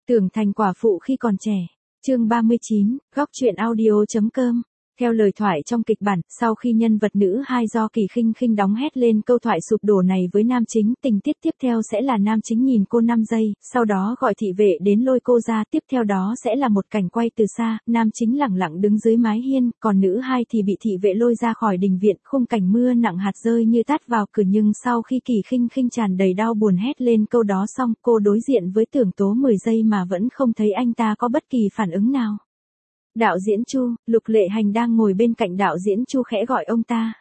Tưởng thành quả phụ khi còn trẻ. Chương 39, góc truyện audio.com. Theo lời thoại trong kịch bản, sau khi nhân vật nữ hai do Kỳ Khinh Khinh đóng hét lên câu thoại sụp đổ này với nam chính, tình tiết tiếp theo sẽ là nam chính nhìn cô 5 giây, sau đó gọi thị vệ đến lôi cô ra, tiếp theo đó sẽ là một cảnh quay từ xa, nam chính lẳng lặng đứng dưới mái hiên, còn nữ hai thì bị thị vệ lôi ra khỏi đình viện, khung cảnh mưa nặng hạt rơi như tát vào cửa, nhưng sau khi Kỳ Khinh Khinh tràn đầy đau buồn hét lên câu đó xong, cô đối diện với Tưởng Tố 10 giây mà vẫn không thấy anh ta có bất kỳ phản ứng nào. Đạo diễn Chu, Lục Lệ Hành đang ngồi bên cạnh đạo diễn Chu khẽ gọi ông ta.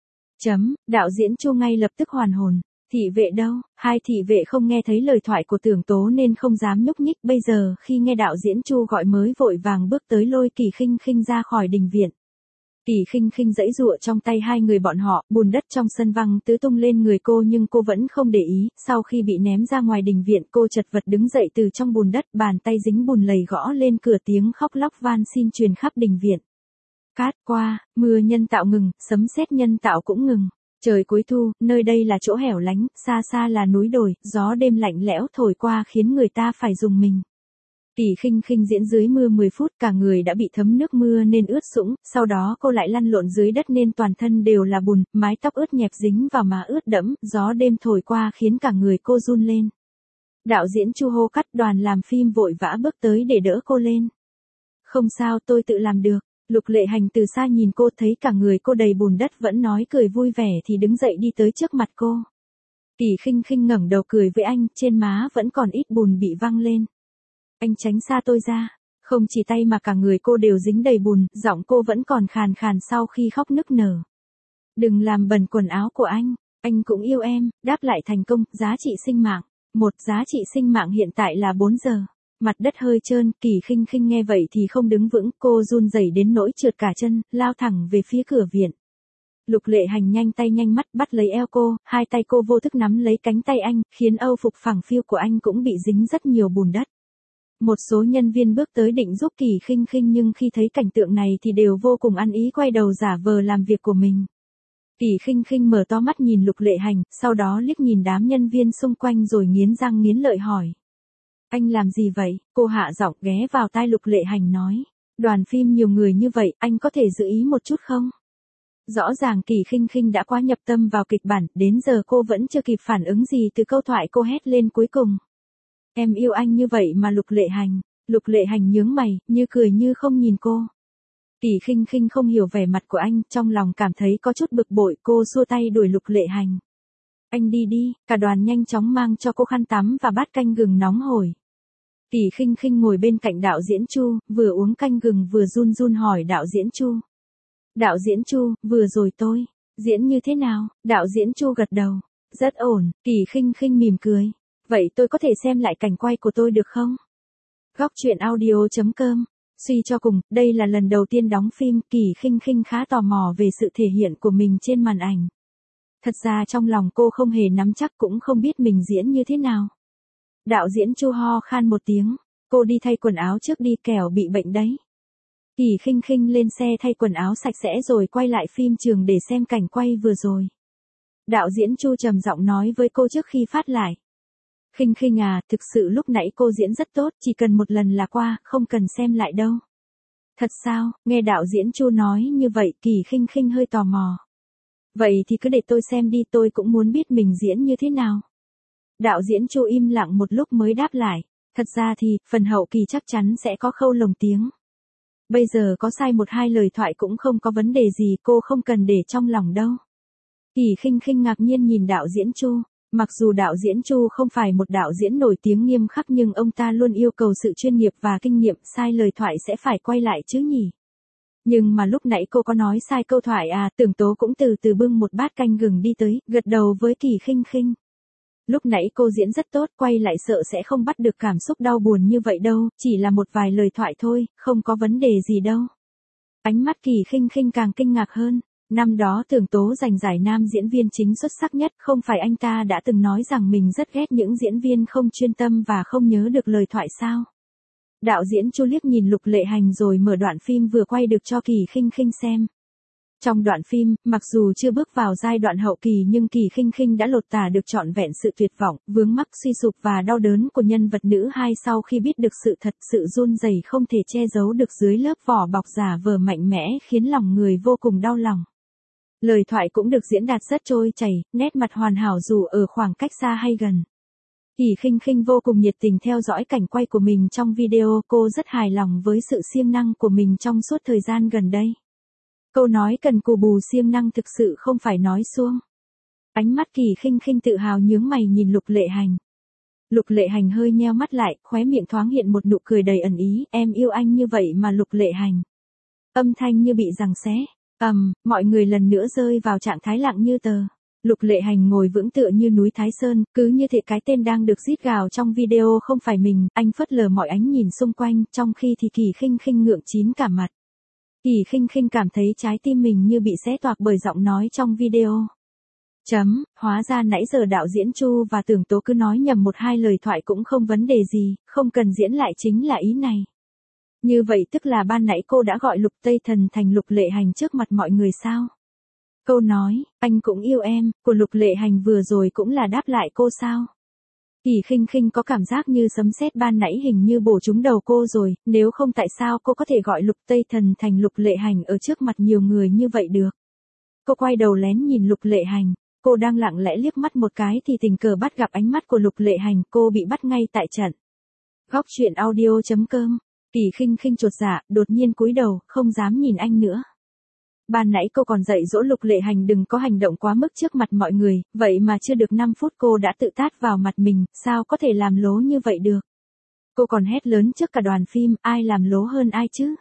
Đạo diễn Chu ngay lập tức hoàn hồn. Thị vệ đâu? Hai thị vệ không nghe thấy lời thoại của Tưởng Tố nên không dám nhúc nhích, bây giờ khi nghe đạo diễn Chu gọi mới vội vàng bước tới lôi Kỳ Khinh Khinh ra khỏi đình viện. Kỳ Khinh Khinh giãy giụa trong tay hai người bọn họ, bùn đất trong sân văng tứ tung lên người cô nhưng cô vẫn không để ý, sau khi bị ném ra ngoài đình viện cô chật vật đứng dậy từ trong bùn đất, bàn tay dính bùn lầy gõ lên cửa, tiếng khóc lóc van xin truyền khắp đình viện. Cát qua, mưa nhân tạo ngừng, sấm sét nhân tạo cũng ngừng. Trời cuối thu, nơi đây là chỗ hẻo lánh, xa xa là núi đồi, gió đêm lạnh lẽo thổi qua khiến người ta phải rùng mình. Kỳ Khinh Khinh diễn dưới mưa 10 phút, cả người đã bị thấm nước mưa nên ướt sũng, sau đó cô lại lăn lộn dưới đất nên toàn thân đều là bùn, mái tóc ướt nhẹp dính vào má ướt đẫm, gió đêm thổi qua khiến cả người cô run lên. Đạo diễn Chu hô cắt, đoàn làm phim vội vã bước tới để đỡ cô lên. Không sao, tôi tự làm được. Lục Lệ Hành từ xa nhìn cô, thấy cả người cô đầy bùn đất vẫn nói cười vui vẻ thì đứng dậy đi tới trước mặt cô. Kỳ Khinh Khinh ngẩng đầu cười với anh, trên má vẫn còn ít bùn bị văng lên. Anh tránh xa tôi ra. Không chỉ tay mà cả người cô đều dính đầy bùn, giọng cô vẫn còn khàn khàn sau khi khóc nức nở. Đừng làm bẩn quần áo của anh cũng yêu em, đáp lại thành công, giá trị sinh mạng. Một giá trị sinh mạng hiện tại là 4 giờ. Mặt đất hơi trơn, Kỳ Khinh Khinh nghe vậy thì không đứng vững, cô run rẩy đến nỗi trượt cả chân, lao thẳng về phía cửa viện. Lục Lệ Hành nhanh tay nhanh mắt bắt lấy eo cô, hai tay cô vô thức nắm lấy cánh tay anh, khiến âu phục phẳng phiu của anh cũng bị dính rất nhiều bùn đất. Một số nhân viên bước tới định giúp Kỳ Khinh Khinh nhưng khi thấy cảnh tượng này thì đều vô cùng ăn ý quay đầu giả vờ làm việc của mình. Kỳ Khinh Khinh mở to mắt nhìn Lục Lệ Hành, sau đó liếc nhìn đám nhân viên xung quanh rồi nghiến răng nghiến lợi hỏi. Anh làm gì vậy? Cô hạ giọng ghé vào tai Lục Lệ Hành nói. Đoàn phim nhiều người như vậy, anh có thể giữ ý một chút không? Rõ ràng Kỳ Khinh Khinh đã quá nhập tâm vào kịch bản, đến giờ cô vẫn chưa kịp phản ứng gì từ câu thoại cô hét lên cuối cùng. Em yêu anh như vậy mà Lục Lệ Hành nhướng mày, như cười như không nhìn cô. Kỳ Khinh Khinh không hiểu vẻ mặt của anh, trong lòng cảm thấy có chút bực bội, cô xua tay đuổi Lục Lệ Hành. Anh đi đi, cả đoàn nhanh chóng mang cho cô khăn tắm và bát canh gừng nóng hổi. Kỳ Khinh Khinh ngồi bên cạnh đạo diễn Chu, vừa uống canh gừng vừa run run hỏi đạo diễn Chu. Đạo diễn Chu, vừa rồi tôi diễn như thế nào? Đạo diễn Chu gật đầu. Rất ổn. Kỳ Khinh Khinh mỉm cười. Vậy tôi có thể xem lại cảnh quay của tôi được không? Góc truyện audio.com. Suy cho cùng, đây là lần đầu tiên đóng phim, Kỳ Khinh Khinh khá tò mò về sự thể hiện của mình trên màn ảnh. Thật ra trong lòng cô không hề nắm chắc, cũng không biết mình diễn như thế nào. Đạo diễn Chu ho khan một tiếng. Cô đi thay quần áo trước đi, kẻo bị bệnh đấy. Kỳ Khinh Khinh lên xe thay quần áo sạch sẽ rồi quay lại phim trường để xem cảnh quay vừa rồi. Đạo diễn Chu trầm giọng nói với cô trước khi phát lại. Khinh Khinh à, thực sự lúc nãy cô diễn rất tốt, chỉ cần một lần là qua, không cần xem lại đâu. Thật sao? Nghe đạo diễn Chu nói như vậy, Kỳ Khinh Khinh hơi tò mò. Vậy thì cứ để tôi xem đi, tôi cũng muốn biết mình diễn như thế nào. Đạo diễn Chu im lặng một lúc mới đáp lại. Thật ra thì, phần hậu kỳ chắc chắn sẽ có khâu lồng tiếng. Bây giờ có sai một hai lời thoại cũng không có vấn đề gì, cô không cần để trong lòng đâu. Kỳ Khinh Khinh ngạc nhiên nhìn đạo diễn Chu. Mặc dù đạo diễn Chu không phải một đạo diễn nổi tiếng nghiêm khắc nhưng ông ta luôn yêu cầu sự chuyên nghiệp và kinh nghiệm, sai lời thoại sẽ phải quay lại chứ nhỉ. Nhưng mà lúc nãy cô có nói sai câu thoại à? Tưởng Tố cũng từ từ bưng một bát canh gừng đi tới, gật đầu với Kỳ Khinh Khinh. Lúc nãy cô diễn rất tốt, quay lại sợ sẽ không bắt được cảm xúc đau buồn như vậy đâu, chỉ là một vài lời thoại thôi, không có vấn đề gì đâu. Ánh mắt Kỳ Khinh Khinh càng kinh ngạc hơn. Năm đó Tưởng Tố giành giải nam diễn viên chính xuất sắc nhất, không phải anh ta đã từng nói rằng mình rất ghét những diễn viên không chuyên tâm và không nhớ được lời thoại sao? Đạo diễn Chu liếc nhìn Lục Lệ Hành rồi mở đoạn phim vừa quay được cho Kỳ Khinh Khinh xem. Trong đoạn phim, mặc dù chưa bước vào giai đoạn hậu kỳ nhưng Kỳ Khinh Khinh đã lột tả được trọn vẹn sự tuyệt vọng, vướng mắc suy sụp và đau đớn của nhân vật nữ hai sau khi biết được sự thật, sự run rẩy không thể che giấu được dưới lớp vỏ bọc giả vờ mạnh mẽ khiến lòng người vô cùng đau lòng. Lời thoại cũng được diễn đạt rất trôi chảy, nét mặt hoàn hảo dù ở khoảng cách xa hay gần. Kỳ Khinh Khinh vô cùng nhiệt tình theo dõi cảnh quay của mình trong video, cô rất hài lòng với sự siêng năng của mình trong suốt thời gian gần đây. Câu nói cần cù bù siêng năng thực sự không phải nói suông. Ánh mắt Kỳ Khinh Khinh tự hào nhướng mày nhìn Lục Lệ Hành. Lục Lệ Hành hơi nheo mắt lại, khóe miệng thoáng hiện một nụ cười đầy ẩn ý, em yêu anh như vậy mà Lục Lệ Hành. Âm thanh như bị giằng xé. Mọi người lần nữa rơi vào trạng thái lặng như tờ. Lục Lệ Hành ngồi vững tựa như núi Thái Sơn, cứ như thể cái tên đang được rít gào trong video không phải mình, anh phớt lờ mọi ánh nhìn xung quanh, trong khi thì Kỳ Khinh Khinh ngượng chín cả mặt. Kỳ Khinh Khinh cảm thấy trái tim mình như bị xé toạc bởi giọng nói trong video. Hóa ra nãy giờ đạo diễn Chu và Tưởng Tố cứ nói nhầm một hai lời thoại cũng không vấn đề gì, không cần diễn lại chính là ý này. Như vậy tức là ban nãy cô đã gọi Lục Tây Thần thành Lục Lệ Hành trước mặt mọi người sao? Câu nói, anh cũng yêu em, của Lục Lệ Hành vừa rồi cũng là đáp lại cô sao? Kỳ Khinh Khinh có cảm giác như sấm sét ban nãy hình như bổ trúng đầu cô rồi, nếu không tại sao cô có thể gọi Lục Tây Thần thành Lục Lệ Hành ở trước mặt nhiều người như vậy được? Cô quay đầu lén nhìn Lục Lệ Hành, cô đang lặng lẽ liếc mắt một cái thì tình cờ bắt gặp ánh mắt của Lục Lệ Hành, cô bị bắt ngay tại trận. Góc truyện audio.com. Kỳ Khinh Khinh chột dạ, đột nhiên cúi đầu, không dám nhìn anh nữa. Ban nãy cô còn dạy dỗ Lục Lệ Hành đừng có hành động quá mức trước mặt mọi người, vậy mà chưa được 5 phút cô đã tự tát vào mặt mình, sao có thể làm lố như vậy được? Cô còn hét lớn trước cả đoàn phim, ai làm lố hơn ai chứ?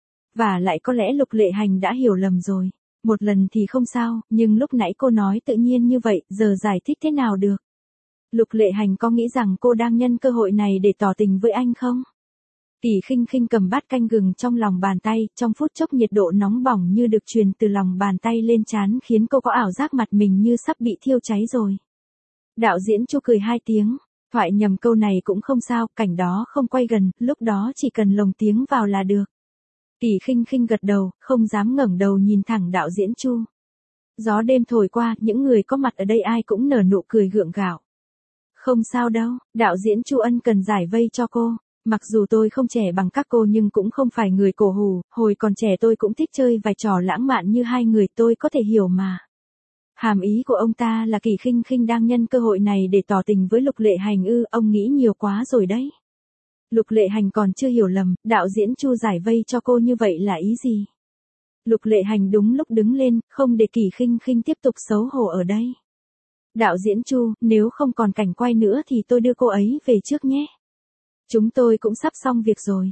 Và lại có lẽ Lục Lệ Hành đã hiểu lầm rồi. Một lần thì không sao, nhưng lúc nãy cô nói tự nhiên như vậy, giờ giải thích thế nào được? Lục Lệ Hành có nghĩ rằng cô đang nhân cơ hội này để tỏ tình với anh không? Kỳ Khinh Khinh cầm bát canh gừng trong lòng bàn tay, trong phút chốc nhiệt độ nóng bỏng như được truyền từ lòng bàn tay lên trán khiến cô có ảo giác mặt mình như sắp bị thiêu cháy rồi. Đạo diễn Chu cười 2 tiếng, thoại nhầm câu này cũng không sao, cảnh đó không quay gần, lúc đó chỉ cần lồng tiếng vào là được. Kỳ Khinh Khinh gật đầu, không dám ngẩng đầu nhìn thẳng đạo diễn Chu. Gió đêm thổi qua, những người có mặt ở đây ai cũng nở nụ cười gượng gạo. Không sao đâu, đạo diễn Chu ân cần giải vây cho cô. Mặc dù tôi không trẻ bằng các cô nhưng cũng không phải người cổ hủ, hồi còn trẻ tôi cũng thích chơi vài trò lãng mạn như hai người, tôi có thể hiểu mà. Hàm ý của ông ta là Kỳ Khinh Khinh đang nhân cơ hội này để tỏ tình với Lục Lệ Hành ư, ông nghĩ nhiều quá rồi đấy. Lục Lệ Hành còn chưa hiểu lầm, đạo diễn Chu giải vây cho cô như vậy là ý gì? Lục Lệ Hành đúng lúc đứng lên, không để Kỳ Khinh Khinh tiếp tục xấu hổ ở đây. Đạo diễn Chu, nếu không còn cảnh quay nữa thì tôi đưa cô ấy về trước nhé. Chúng tôi cũng sắp xong việc rồi.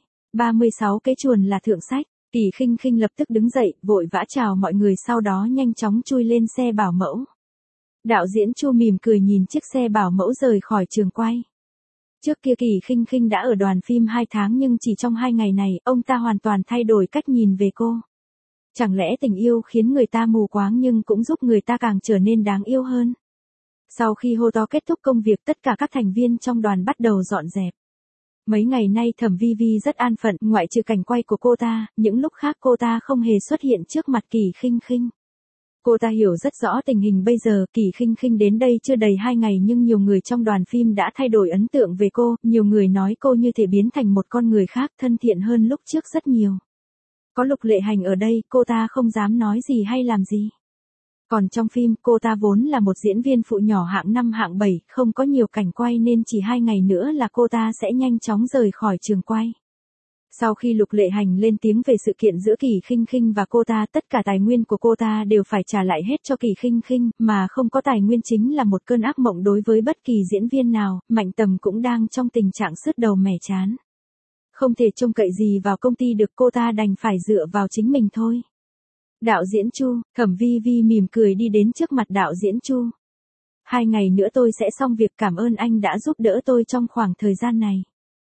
36 cái chuồn là thượng sách. Kỳ Khinh Khinh lập tức đứng dậy, vội vã chào mọi người sau đó nhanh chóng chui lên xe bảo mẫu. Đạo diễn Chu mỉm cười nhìn chiếc xe bảo mẫu rời khỏi trường quay. Trước kia Kỳ Khinh Khinh đã ở đoàn phim 2 tháng nhưng chỉ trong 2 ngày này, ông ta hoàn toàn thay đổi cách nhìn về cô. Chẳng lẽ tình yêu khiến người ta mù quáng nhưng cũng giúp người ta càng trở nên đáng yêu hơn. Sau khi hô to kết thúc công việc, tất cả các thành viên trong đoàn bắt đầu dọn dẹp. Mấy ngày nay Thẩm Vi Vi rất an phận, ngoại trừ cảnh quay của cô ta, những lúc khác cô ta không hề xuất hiện trước mặt Kỳ Khinh Khinh. Cô ta hiểu rất rõ tình hình bây giờ, Kỳ Khinh Khinh đến đây chưa đầy 2 ngày nhưng nhiều người trong đoàn phim đã thay đổi ấn tượng về cô, nhiều người nói cô như thể biến thành một con người khác, thân thiện hơn lúc trước rất nhiều. Có Lục Lệ Hành ở đây, cô ta không dám nói gì hay làm gì. Còn trong phim, cô ta vốn là một diễn viên phụ nhỏ hạng 5 hạng 7, không có nhiều cảnh quay nên chỉ 2 ngày nữa là cô ta sẽ nhanh chóng rời khỏi trường quay. Sau khi Lục Lệ Hành lên tiếng về sự kiện giữa Kỳ Khinh Khinh và cô ta, tất cả tài nguyên của cô ta đều phải trả lại hết cho Kỳ Khinh Khinh, mà không có tài nguyên chính là một cơn ác mộng đối với bất kỳ diễn viên nào, Mạnh Tầm cũng đang trong tình trạng sứt đầu mẻ chán. Không thể trông cậy gì vào công ty được, cô ta đành phải dựa vào chính mình thôi. Đạo diễn Chu, Thẩm Vi Vi mỉm cười đi đến trước mặt đạo diễn Chu. 2 ngày nữa tôi sẽ xong việc, cảm ơn anh đã giúp đỡ tôi trong khoảng thời gian này.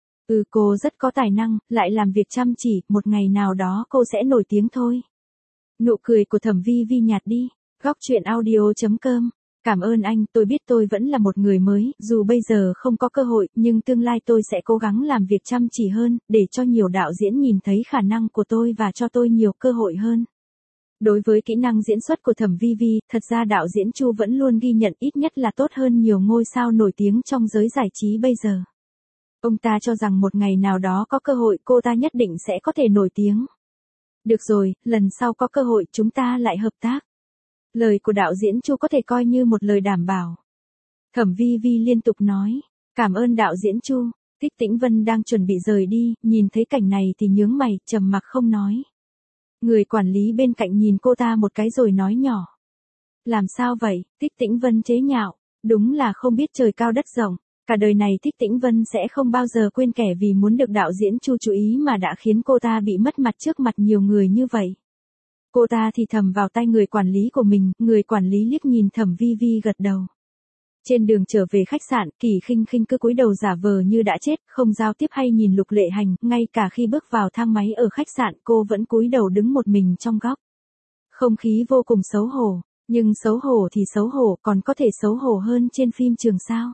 Cô rất có tài năng, lại làm việc chăm chỉ, một ngày nào đó cô sẽ nổi tiếng thôi. Nụ cười của Thẩm Vi Vi nhạt đi. Góc truyện audio.com. Cảm ơn anh, tôi biết tôi vẫn là một người mới, dù bây giờ không có cơ hội, nhưng tương lai tôi sẽ cố gắng làm việc chăm chỉ hơn, để cho nhiều đạo diễn nhìn thấy khả năng của tôi và cho tôi nhiều cơ hội hơn. Đối với kỹ năng diễn xuất của Thẩm Vi Vi, thật ra đạo diễn Chu vẫn luôn ghi nhận ít nhất là tốt hơn nhiều ngôi sao nổi tiếng trong giới giải trí bây giờ. Ông ta cho rằng một ngày nào đó có cơ hội cô ta nhất định sẽ có thể nổi tiếng. Được rồi, lần sau có cơ hội chúng ta lại hợp tác. Lời của đạo diễn Chu có thể coi như một lời đảm bảo. Thẩm Vi Vi liên tục nói, cảm ơn đạo diễn Chu. Thích Tĩnh Vân đang chuẩn bị rời đi, nhìn thấy cảnh này thì nhướng mày, trầm mặc không nói. Người quản lý bên cạnh nhìn cô ta một cái rồi nói nhỏ. Làm sao vậy? Thích Tĩnh Vân chế nhạo, đúng là không biết trời cao đất rộng. Cả đời này Thích Tĩnh Vân sẽ không bao giờ quên kẻ vì muốn được đạo diễn Chu chú ý mà đã khiến cô ta bị mất mặt trước mặt nhiều người như vậy. Cô ta thì thầm vào tay người quản lý của mình, người quản lý liếc nhìn Thẩm Vi Vi gật đầu. Trên đường trở về khách sạn, Kỳ Khinh Khinh cứ cúi đầu giả vờ như đã chết, không giao tiếp hay nhìn Lục Lệ Hành, ngay cả khi bước vào thang máy ở khách sạn cô vẫn cúi đầu đứng một mình trong góc. Không khí vô cùng xấu hổ, nhưng xấu hổ thì xấu hổ, còn có thể xấu hổ hơn trên phim trường sao?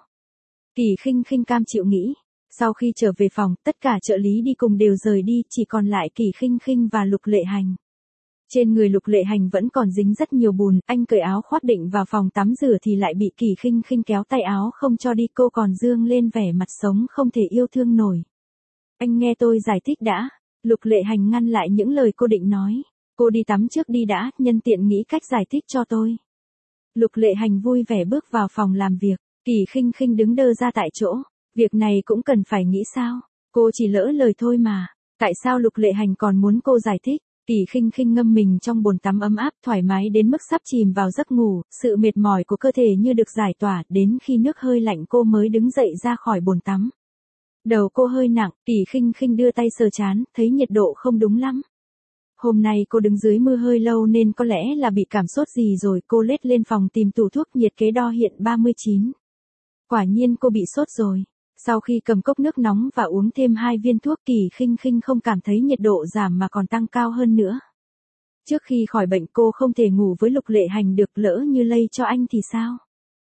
Kỳ Khinh Khinh cam chịu nghĩ. Sau khi trở về phòng, tất cả trợ lý đi cùng đều rời đi, chỉ còn lại Kỳ Khinh Khinh và Lục Lệ Hành. Trên người Lục Lệ Hành vẫn còn dính rất nhiều bùn, anh cởi áo khoác định vào phòng tắm rửa thì lại bị Kỳ Khinh Khinh kéo tay áo không cho đi, cô còn dương lên vẻ mặt sống không thể yêu thương nổi. Anh nghe tôi giải thích đã. Lục Lệ Hành ngăn lại những lời cô định nói. Cô đi tắm trước đi đã, nhân tiện nghĩ cách giải thích cho tôi. Lục Lệ Hành vui vẻ bước vào phòng làm việc, Kỳ Khinh Khinh đứng đơ ra tại chỗ. Việc này cũng cần phải nghĩ sao? Cô chỉ lỡ lời thôi mà. Tại sao Lục Lệ Hành còn muốn cô giải thích? Kỳ Khinh Khinh ngâm mình trong bồn tắm ấm áp thoải mái đến mức sắp chìm vào giấc ngủ, sự mệt mỏi của cơ thể như được giải tỏa, đến khi nước hơi lạnh cô mới đứng dậy ra khỏi bồn tắm. Đầu cô hơi nặng, Kỳ Khinh Khinh đưa tay sờ trán, thấy nhiệt độ không đúng lắm. Hôm nay cô đứng dưới mưa hơi lâu nên có lẽ là bị cảm sốt gì rồi, cô lết lên phòng tìm tủ thuốc nhiệt kế đo hiện 39. Quả nhiên cô bị sốt rồi. Sau khi cầm cốc nước nóng và uống thêm 2 viên thuốc, Kỳ Khinh Khinh không cảm thấy nhiệt độ giảm mà còn tăng cao hơn nữa. Trước khi khỏi bệnh cô không thể ngủ với Lục Lệ Hành được, lỡ như lây cho anh thì sao?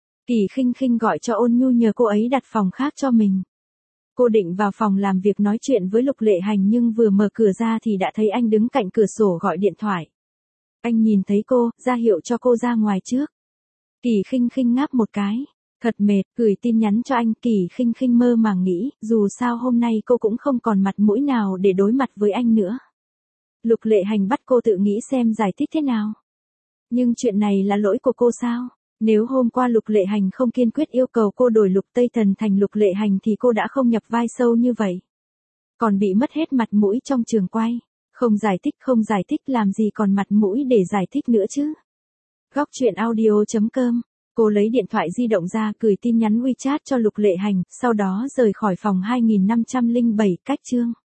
Kỳ Khinh Khinh gọi cho Ôn Nhu nhờ cô ấy đặt phòng khác cho mình. Cô định vào phòng làm việc nói chuyện với Lục Lệ Hành nhưng vừa mở cửa ra thì đã thấy anh đứng cạnh cửa sổ gọi điện thoại. Anh nhìn thấy cô, ra hiệu cho cô ra ngoài trước. Kỳ Khinh Khinh ngáp một cái. Thật mệt, gửi tin nhắn cho anh. Kỳ Khinh Khinh mơ màng nghĩ, dù sao hôm nay cô cũng không còn mặt mũi nào để đối mặt với anh nữa. Lục Lệ Hành bắt cô tự nghĩ xem giải thích thế nào. Nhưng chuyện này là lỗi của cô sao? Nếu hôm qua Lục Lệ Hành không kiên quyết yêu cầu cô đổi Lục Tây Thần thành Lục Lệ Hành thì cô đã không nhập vai sâu như vậy. Còn bị mất hết mặt mũi trong trường quay. Không giải thích làm gì còn mặt mũi để giải thích nữa chứ. Góc truyện audio.com. Cô lấy điện thoại di động ra gửi tin nhắn WeChat cho Lục Lệ Hành, sau đó rời khỏi phòng 2507 cách chương.